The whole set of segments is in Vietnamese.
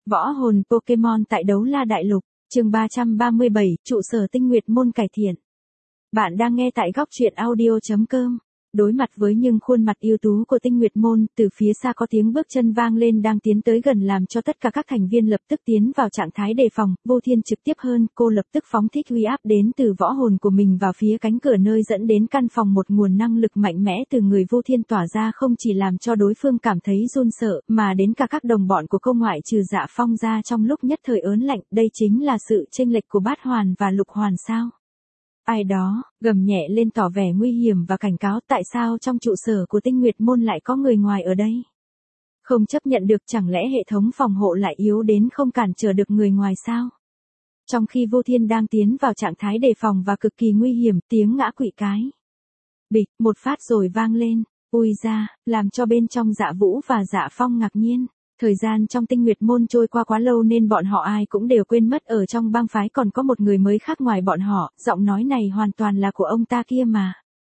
Võ hồn Pokemon tại Đấu La Đại Lục, chương 337, trụ sở Tinh Nguyệt Môn cải thiện. Bạn đang nghe tại góc truyện audio.com. Đối mặt với những khuôn mặt ưu tú của Tinh Nguyệt Môn, từ phía xa có tiếng bước chân vang lên đang tiến tới gần làm cho tất cả các thành viên lập tức tiến vào trạng thái đề phòng. Vô Thiên trực tiếp hơn, cô lập tức phóng thích uy áp đến từ võ hồn của mình vào phía cánh cửa nơi dẫn đến căn phòng. Một nguồn năng lực mạnh mẽ từ người Vô Thiên tỏa ra không chỉ làm cho đối phương cảm thấy run sợ, mà đến cả các đồng bọn của cô ngoại trừ Dạ Phong ra trong lúc nhất thời ớn lạnh. Đây chính là sự chênh lệch của bát hoàn và lục hoàn sao? Ai đó, gầm nhẹ lên tỏ vẻ nguy hiểm và cảnh cáo tại sao trong trụ sở của Tinh Nguyệt Môn lại có người ngoài ở đây. Không chấp nhận được, chẳng lẽ hệ thống phòng hộ lại yếu đến không cản trở được người ngoài sao? Trong khi Vô Thiên đang tiến vào trạng thái đề phòng và cực kỳ nguy hiểm, tiếng ngã quỵ cái. Bịch, một phát rồi vang lên, ui ra, làm cho bên trong Dạ Vũ và Dạ Phong ngạc nhiên. Thời gian trong Tinh Nguyệt Môn trôi qua quá lâu nên bọn họ ai cũng đều quên mất ở trong bang phái còn có một người mới khác ngoài bọn họ, giọng nói này hoàn toàn là của ông ta kia mà.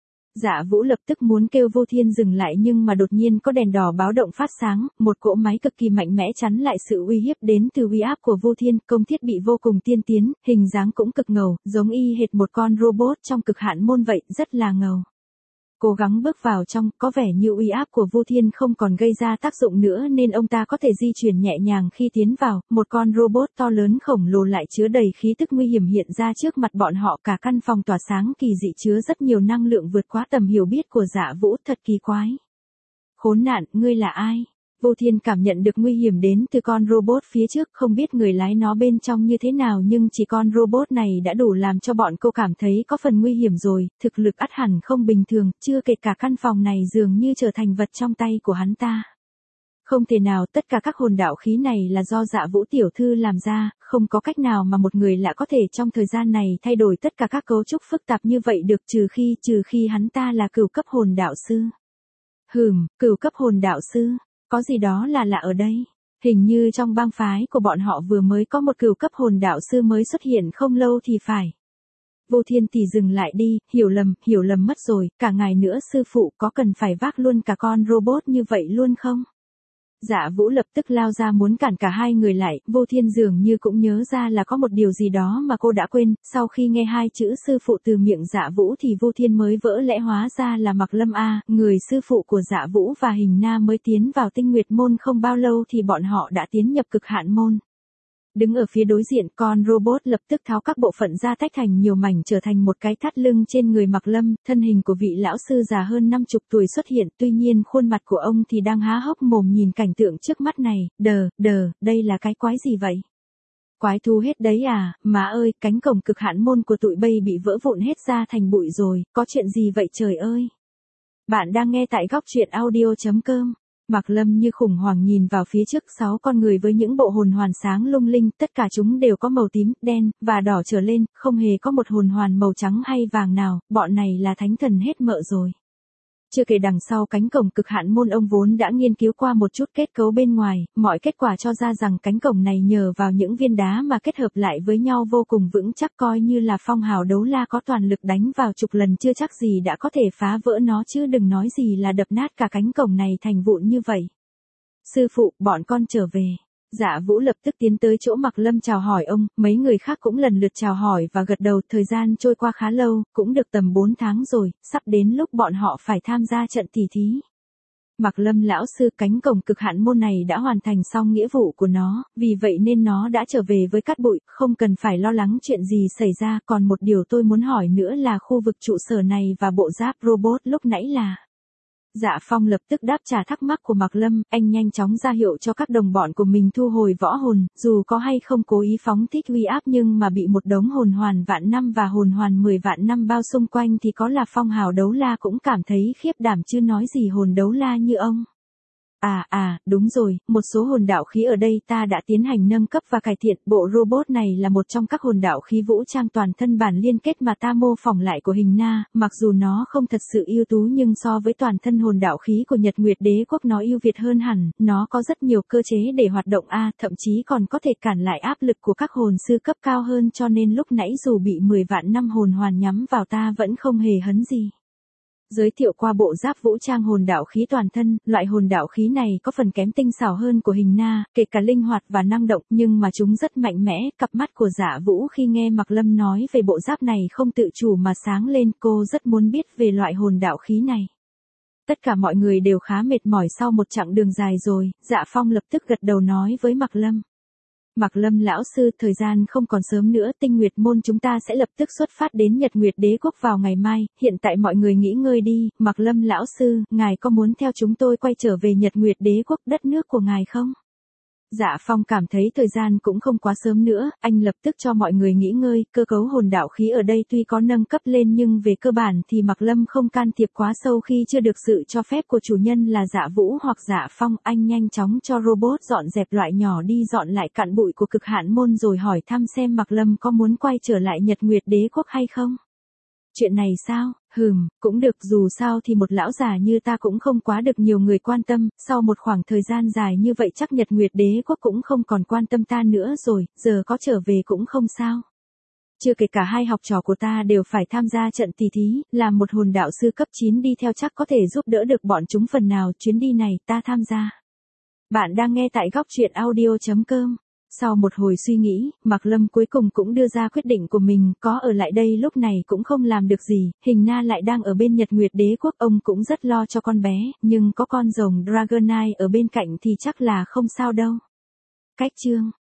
Dạ Vũ lập tức muốn kêu Vô Thiên dừng lại nhưng mà đột nhiên có đèn đỏ báo động phát sáng, một cỗ máy cực kỳ mạnh mẽ chắn lại sự uy hiếp đến từ uy áp của Vô Thiên, công thiết bị vô cùng tiên tiến, hình dáng cũng cực ngầu, giống y hệt một con robot trong cực hạn môn vậy, rất là ngầu. Cố gắng bước vào trong, có vẻ như uy áp của Vô Thiên không còn gây ra tác dụng nữa nên ông ta có thể di chuyển nhẹ nhàng khi tiến vào, một con robot to lớn khổng lồ lại chứa đầy khí tức nguy hiểm hiện ra trước mặt bọn họ, cả căn phòng tỏa sáng kỳ dị chứa rất nhiều năng lượng vượt quá tầm hiểu biết của Dạ Vũ, thật kỳ quái. Khốn nạn, ngươi là ai? Vô Thiên cảm nhận được nguy hiểm đến từ con robot phía trước, không biết người lái nó bên trong như thế nào nhưng chỉ con robot này đã đủ làm cho bọn cô cảm thấy có phần nguy hiểm rồi, thực lực ắt hẳn không bình thường, chưa kể cả căn phòng này dường như trở thành vật trong tay của hắn ta. Không thể nào, tất cả các hồn đạo khí này là do Dạ Vũ tiểu thư làm ra, không có cách nào mà một người lạ có thể trong thời gian này thay đổi tất cả các cấu trúc phức tạp như vậy được, trừ khi hắn ta là cửu cấp hồn đạo sư. Cửu cấp hồn đạo sư. Có gì đó là lạ ở đây. Hình như trong bang phái của bọn họ vừa mới có một cửu cấp hồn đạo sư mới xuất hiện không lâu thì phải. Vô Thiên thì dừng lại đi, hiểu lầm mất rồi, cả ngày nữa sư phụ có cần phải vác luôn cả con robot như vậy luôn không? Dạ Vũ lập tức lao ra muốn cản cả hai người lại, Vô Thiên dường như cũng nhớ ra là có một điều gì đó mà cô đã quên, sau khi nghe hai chữ sư phụ từ miệng Dạ Vũ thì Vô Thiên mới vỡ lẽ hóa ra là Mạc Lâm A, người sư phụ của Dạ Vũ và Hình Na mới tiến vào Tinh Nguyệt Môn không bao lâu thì bọn họ đã tiến nhập cực hạn môn. Đứng ở phía đối diện, con robot lập tức tháo các bộ phận ra tách thành nhiều mảnh trở thành một cái thắt lưng trên người Mạc Lâm, thân hình của vị lão sư già hơn 50 tuổi xuất hiện, tuy nhiên khuôn mặt của ông thì đang há hốc mồm nhìn cảnh tượng trước mắt này, đây là cái quái gì vậy? Quái thú hết đấy à, má ơi, cánh cổng cực hạn môn của tụi bay bị vỡ vụn hết ra thành bụi rồi, có chuyện gì vậy trời ơi? Bạn đang nghe tại góc truyện audio.com. Mạc Lâm như khủng hoảng nhìn vào phía trước 6 con người với những bộ hồn hoàn sáng lung linh, tất cả chúng đều có màu tím, đen, và đỏ trở lên, không hề có một hồn hoàn màu trắng hay vàng nào, bọn này là thánh thần hết mợ rồi. Chưa kể đằng sau cánh cổng cực hạn môn ông vốn đã nghiên cứu qua một chút kết cấu bên ngoài, mọi kết quả cho ra rằng cánh cổng này nhờ vào những viên đá mà kết hợp lại với nhau vô cùng vững chắc, coi như là phong hào đấu la có toàn lực đánh vào chục lần chưa chắc gì đã có thể phá vỡ nó chứ đừng nói gì là đập nát cả cánh cổng này thành vụn như vậy. Sư phụ, bọn con trở về. Dạ Vũ lập tức tiến tới chỗ Mạc Lâm chào hỏi ông, mấy người khác cũng lần lượt chào hỏi và gật đầu, thời gian trôi qua khá lâu, cũng được tầm 4 tháng rồi, sắp đến lúc bọn họ phải tham gia trận tỷ thí. Mạc Lâm lão sư, cánh cổng cực hạn môn này đã hoàn thành xong nghĩa vụ của nó, vì vậy nên nó đã trở về với cát bụi, không cần phải lo lắng chuyện gì xảy ra, còn một điều tôi muốn hỏi nữa là khu vực trụ sở này và bộ giáp robot lúc nãy là... Dạ Phong lập tức đáp trả thắc mắc của Mạc Lâm, anh nhanh chóng ra hiệu cho các đồng bọn của mình thu hồi võ hồn, dù có hay không cố ý phóng thích uy áp nhưng mà bị một đống hồn hoàn vạn năm và hồn hoàn 10 vạn năm bao xung quanh thì có là phong hào đấu la cũng cảm thấy khiếp đảm chứ nói gì hồn đấu la như ông. Đúng rồi, một số hồn đạo khí ở đây ta đã tiến hành nâng cấp và cải thiện, bộ robot này là một trong các hồn đạo khí vũ trang toàn thân bản liên kết mà ta mô phỏng lại của Hình Na, mặc dù nó không thật sự ưu tú nhưng so với toàn thân hồn đạo khí của Nhật Nguyệt Đế quốc nó ưu việt hơn hẳn, nó có rất nhiều cơ chế để hoạt động thậm chí còn có thể cản lại áp lực của các hồn sư cấp cao hơn cho nên lúc nãy dù bị 10 vạn năm hồn hoàn nhắm vào ta vẫn không hề hấn gì. Giới thiệu qua bộ giáp vũ trang hồn đạo khí toàn thân, loại hồn đạo khí này có phần kém tinh xảo hơn của hình na, kể cả linh hoạt và năng động, nhưng mà chúng rất mạnh mẽ. Cặp mắt của Dạ Vũ khi nghe Mạc Lâm nói về bộ giáp này không tự chủ mà sáng lên, cô rất muốn biết về loại hồn đạo khí này. Tất cả mọi người đều khá mệt mỏi sau một chặng đường dài rồi, Dạ Phong lập tức gật đầu nói với Mạc Lâm. Mạc Lâm lão sư, thời gian không còn sớm nữa, Tinh Nguyệt môn chúng ta sẽ lập tức xuất phát đến Nhật Nguyệt Đế quốc vào ngày mai, hiện tại mọi người nghỉ ngơi đi. Mạc Lâm lão sư, ngài có muốn theo chúng tôi quay trở về Nhật Nguyệt Đế quốc, đất nước của ngài không? Dạ Phong cảm thấy thời gian cũng không quá sớm nữa, anh lập tức cho mọi người nghỉ ngơi. Cơ cấu hồn đạo khí ở đây tuy có nâng cấp lên nhưng về cơ bản thì Mạc Lâm không can thiệp quá sâu khi chưa được sự cho phép của chủ nhân là Dạ Vũ hoặc Dạ Phong. Anh nhanh chóng cho robot dọn dẹp loại nhỏ đi, dọn lại cặn bụi của Cực Hạn môn rồi hỏi thăm xem Mạc Lâm có muốn quay trở lại Nhật Nguyệt Đế quốc hay không. Chuyện này sao? Cũng được, dù sao thì một lão già như ta cũng không quá được nhiều người quan tâm, sau một khoảng thời gian dài như vậy chắc Nhật Nguyệt Đế quốc cũng không còn quan tâm ta nữa rồi, giờ có trở về cũng không sao. Chưa kể cả hai học trò của ta đều phải tham gia trận tỷ thí, làm một hồn đạo sư cấp 9 đi theo chắc có thể giúp đỡ được bọn chúng phần nào, chuyến đi này ta tham gia. Bạn đang nghe tại góc truyện audio.com. Sau một hồi suy nghĩ, Mạc Lâm cuối cùng cũng đưa ra quyết định của mình, có ở lại đây lúc này cũng không làm được gì, hình na lại đang ở bên Nhật Nguyệt Đế quốc, ông cũng rất lo cho con bé, nhưng có con rồng Dragonite ở bên cạnh thì chắc là không sao đâu. Cách chương